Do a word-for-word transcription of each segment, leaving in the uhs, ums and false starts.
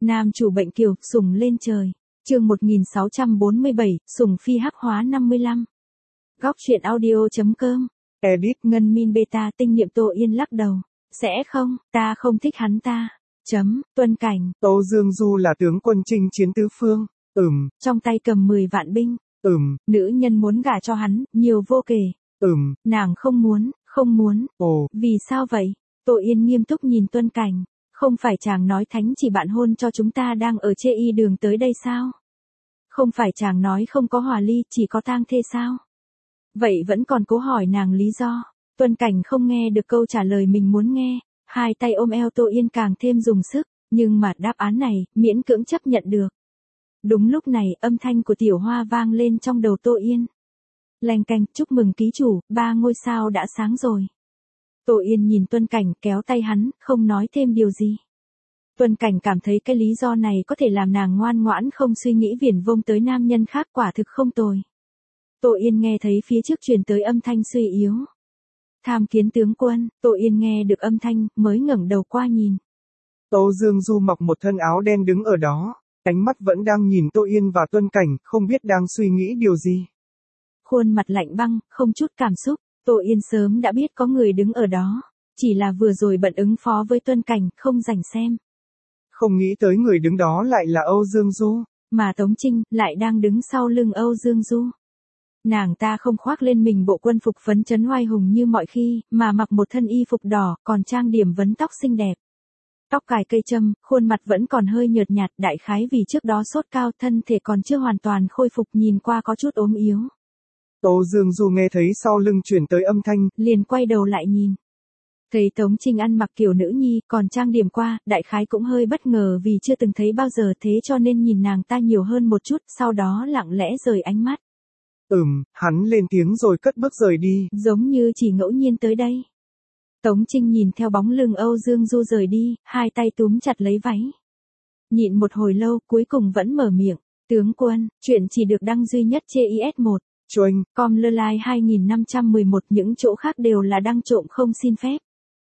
Nam chủ bệnh kiều, sủng lên trời. Chương một nghìn sáu trăm bốn mươi bảy, sủng phi hắc hóa năm mươi lăm. Góc truyện audio chấm com. Edit Ngân Min Beta tinh nhiệm Tô Yên lắc đầu. Sẽ không, ta không thích hắn ta. Chấm, Tuân Cảnh. Âu Dương Du là tướng quân chinh chiến tứ phương. Ừm. Trong tay cầm mười vạn binh. Ừm. Nữ nhân muốn gả cho hắn, nhiều vô kể. Ừm. Nàng không muốn, không muốn. Ồ. Vì sao vậy? Tô Yên nghiêm túc nhìn Tuân Cảnh. Không phải chàng nói thánh chỉ bạn hôn cho chúng ta đang ở chê y đường tới đây sao? Không phải chàng nói không có hòa ly, chỉ có tang thê sao? Vậy vẫn còn cố hỏi nàng lý do. Tuân Cảnh không nghe được câu trả lời mình muốn nghe. Hai tay ôm eo Tô Yên càng thêm dùng sức. Nhưng mà đáp án này, miễn cưỡng chấp nhận được. Đúng lúc này, âm thanh của Tiểu Hoa vang lên trong đầu Tô Yên. Lanh canh, chúc mừng ký chủ, ba ngôi sao đã sáng rồi. Tô Yên nhìn Tuân Cảnh kéo tay hắn, không nói thêm điều gì. Tuân Cảnh cảm thấy cái lý do này có thể làm nàng ngoan ngoãn không suy nghĩ viển vông tới nam nhân khác, quả thực không tồi. Tô Yên nghe thấy phía trước truyền tới âm thanh suy yếu. Tham kiến tướng quân. Tô Yên nghe được âm thanh, mới ngẩng đầu qua nhìn. Âu Dương Du mặc một thân áo đen đứng ở đó, ánh mắt vẫn đang nhìn Tô Yên và Tuân Cảnh, không biết đang suy nghĩ điều gì. Khuôn mặt lạnh băng, không chút cảm xúc. Tô Yên sớm đã biết có người đứng ở đó, chỉ là vừa rồi bận ứng phó với Tuân Cảnh, không rảnh xem. Không nghĩ tới người đứng đó lại là Âu Dương Du. Mà Tống Trinh lại đang đứng sau lưng Âu Dương Du. Nàng ta không khoác lên mình bộ quân phục phấn chấn oai hùng như mọi khi, mà mặc một thân y phục đỏ, còn trang điểm vấn tóc xinh đẹp. Tóc cài cây châm, khuôn mặt vẫn còn hơi nhợt nhạt, đại khái vì trước đó sốt cao, thân thể còn chưa hoàn toàn khôi phục, nhìn qua có chút ốm yếu. Âu Dương Du nghe thấy sau lưng chuyển tới âm thanh, liền quay đầu lại nhìn. Thấy Tống Trinh ăn mặc kiểu nữ nhi, còn trang điểm qua, đại khái cũng hơi bất ngờ vì chưa từng thấy bao giờ, thế cho nên nhìn nàng ta nhiều hơn một chút, sau đó lặng lẽ rời ánh mắt. Ừm, hắn lên tiếng rồi cất bước rời đi. Giống như chỉ ngẫu nhiên tới đây. Tống Trinh nhìn theo bóng lưng Âu Dương Du rời đi, hai tay túm chặt lấy váy. Nhịn một hồi lâu, cuối cùng vẫn mở miệng. Tướng quân, chuyện chỉ được đăng duy nhất trên i ét một. Choanh. Com lơ lai hai nghìn năm trăm mười một, những chỗ khác đều là đăng trộm không xin phép.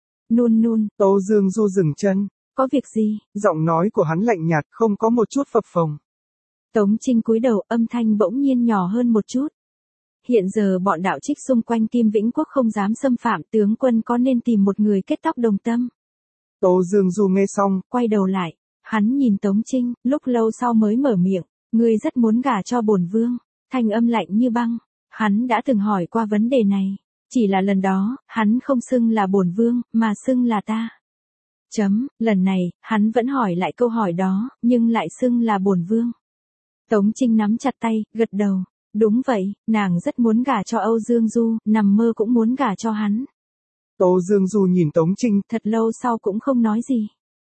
Nun nun. Âu Dương Du dừng chân. Có việc gì? Giọng nói của hắn lạnh nhạt, không có một chút phập phồng. Tống Trinh cúi đầu, âm thanh bỗng nhiên nhỏ hơn một chút. Hiện giờ bọn đạo trích xung quanh Kim Vĩnh Quốc không dám xâm phạm, tướng quân có nên tìm một người kết tóc đồng tâm? Âu Dương Du nghe xong, quay đầu lại, hắn nhìn Tống Trinh, lúc lâu sau mới mở miệng, ngươi rất muốn gả cho bổn vương, thanh âm lạnh như băng, hắn đã từng hỏi qua vấn đề này, chỉ là lần đó, hắn không xưng là bổn vương, mà xưng là ta. Chấm, lần này, hắn vẫn hỏi lại câu hỏi đó, nhưng lại xưng là bổn vương. Tống Trinh nắm chặt tay, gật đầu. Đúng vậy, nàng rất muốn gả cho Âu Dương Du, nằm mơ cũng muốn gả cho hắn. Âu Dương Du nhìn Tống Trinh, thật lâu sau cũng không nói gì.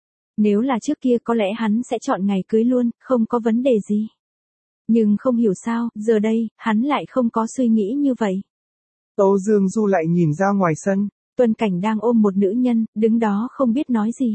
Nếu là trước kia có lẽ hắn sẽ chọn ngày cưới luôn, không có vấn đề gì. Nhưng không hiểu sao, giờ đây, hắn lại không có suy nghĩ như vậy. Âu Dương Du lại nhìn ra ngoài sân. Tuân Cảnh đang ôm một nữ nhân, đứng đó không biết nói gì.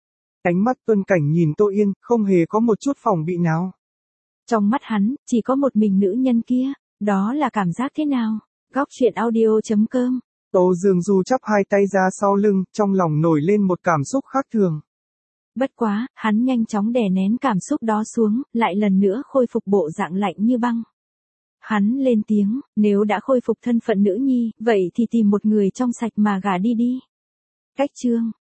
Ánh mắt Tuân Cảnh nhìn Tô Yên, không hề có một chút phòng bị nào. Trong mắt hắn, chỉ có một mình nữ nhân kia, đó là cảm giác thế nào? Góc truyện audio chấm com. Âu Dương Du chắp hai tay ra sau lưng, trong lòng nổi lên một cảm xúc khác thường. Bất quá, hắn nhanh chóng đè nén cảm xúc đó xuống, lại lần nữa khôi phục bộ dạng lạnh như băng. Hắn lên tiếng, nếu đã khôi phục thân phận nữ nhi, vậy thì tìm một người trong sạch mà gả đi đi. Cách chương.